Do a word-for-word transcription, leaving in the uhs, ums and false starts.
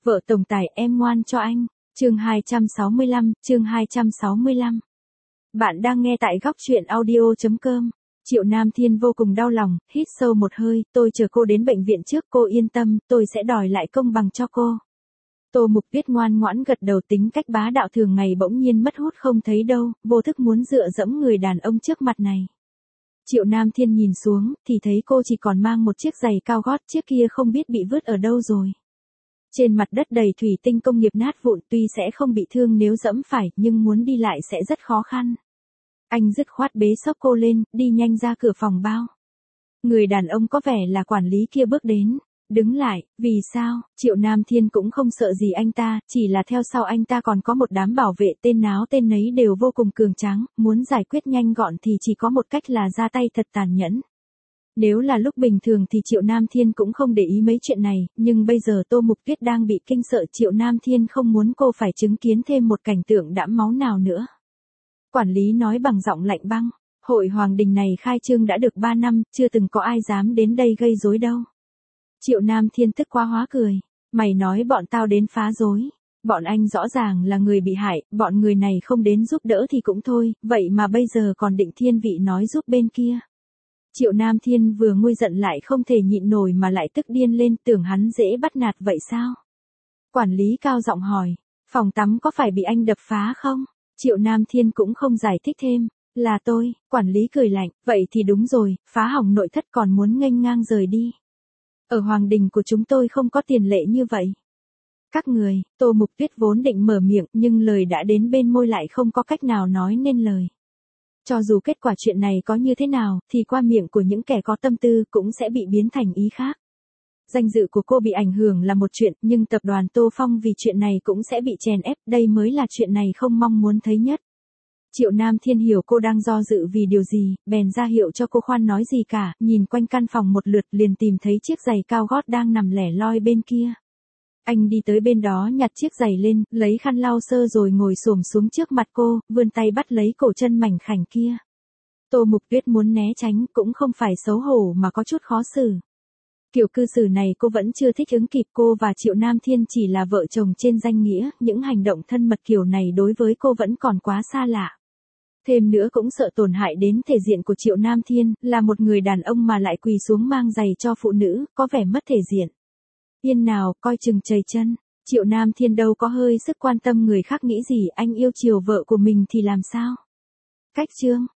Vợ tổng tài em ngoan cho anh. Chương hai trăm sáu mươi lăm, chương hai trăm sáu mươi lăm. Bạn đang nghe tại góc truyện audio chấm com. Triệu Nam Thiên vô cùng đau lòng, hít sâu một hơi, tôi chờ cô đến bệnh viện trước, cô yên tâm, tôi sẽ đòi lại công bằng cho cô. Tô Mục Tuyết ngoan ngoãn gật đầu, tính cách bá đạo thường ngày bỗng nhiên mất hút không thấy đâu, vô thức muốn dựa dẫm người đàn ông trước mặt này. Triệu Nam Thiên nhìn xuống, thì thấy cô chỉ còn mang một chiếc giày cao gót, chiếc kia không biết bị vứt ở đâu rồi. Trên mặt đất đầy thủy tinh công nghiệp nát vụn, tuy sẽ không bị thương nếu dẫm phải, nhưng muốn đi lại sẽ rất khó khăn. Anh dứt khoát bế xốc cô lên, đi nhanh ra cửa phòng bao. Người đàn ông có vẻ là quản lý kia bước đến, đứng lại, vì sao? Triệu Nam Thiên cũng không sợ gì anh ta, chỉ là theo sau anh ta còn có một đám bảo vệ tên náo tên nấy đều vô cùng cường tráng, muốn giải quyết nhanh gọn thì chỉ có một cách là ra tay thật tàn nhẫn. Nếu là lúc bình thường thì Triệu Nam Thiên cũng không để ý mấy chuyện này, nhưng bây giờ Tô Mục Tuyết đang bị kinh sợ, Triệu Nam Thiên không muốn cô phải chứng kiến thêm một cảnh tượng đẫm máu nào nữa. Quản lý nói bằng giọng lạnh băng, hội Hoàng Đình này khai trương đã được ba năm, chưa từng có ai dám đến đây gây rối đâu. Triệu Nam Thiên tức quá hóa cười, mày nói bọn tao đến phá rối, bọn anh rõ ràng là người bị hại, bọn người này không đến giúp đỡ thì cũng thôi, vậy mà bây giờ còn định thiên vị nói giúp bên kia. Triệu Nam Thiên vừa nguôi giận lại không thể nhịn nổi mà lại tức điên lên, tưởng hắn dễ bắt nạt vậy sao? Quản lý cao giọng hỏi, phòng tắm có phải bị anh đập phá không? Triệu Nam Thiên cũng không giải thích thêm, là tôi, quản lý cười lạnh, vậy thì đúng rồi, phá hỏng nội thất còn muốn nghênh ngang rời đi. Ở Hoàng Đình của chúng tôi không có tiền lệ như vậy. Các người, Tô Mục Tuyết vốn định mở miệng nhưng lời đã đến bên môi lại không có cách nào nói nên lời. Cho dù kết quả chuyện này có như thế nào, thì qua miệng của những kẻ có tâm tư cũng sẽ bị biến thành ý khác. Danh dự của cô bị ảnh hưởng là một chuyện, nhưng tập đoàn Tô Phong vì chuyện này cũng sẽ bị chèn ép, đây mới là chuyện này không mong muốn thấy nhất. Triệu Nam Thiên hiểu cô đang do dự vì điều gì, bèn ra hiệu cho cô khoan nói gì cả, nhìn quanh căn phòng một lượt liền tìm thấy chiếc giày cao gót đang nằm lẻ loi bên kia. Anh đi tới bên đó nhặt chiếc giày lên, lấy khăn lau sơ rồi ngồi xổm xuống trước mặt cô, vươn tay bắt lấy cổ chân mảnh khảnh kia. Tô Mục Tuyết muốn né tránh, cũng không phải xấu hổ mà có chút khó xử. Kiểu cư xử này cô vẫn chưa thích ứng kịp, cô và Triệu Nam Thiên chỉ là vợ chồng trên danh nghĩa, những hành động thân mật kiểu này đối với cô vẫn còn quá xa lạ. Thêm nữa cũng sợ tổn hại đến thể diện của Triệu Nam Thiên, là một người đàn ông mà lại quỳ xuống mang giày cho phụ nữ, có vẻ mất thể diện. Yên nào, coi chừng chầy chân, Triệu Nam Thiên đâu có hơi sức quan tâm người khác nghĩ gì, anh yêu chiều vợ của mình thì làm sao? Cách chương,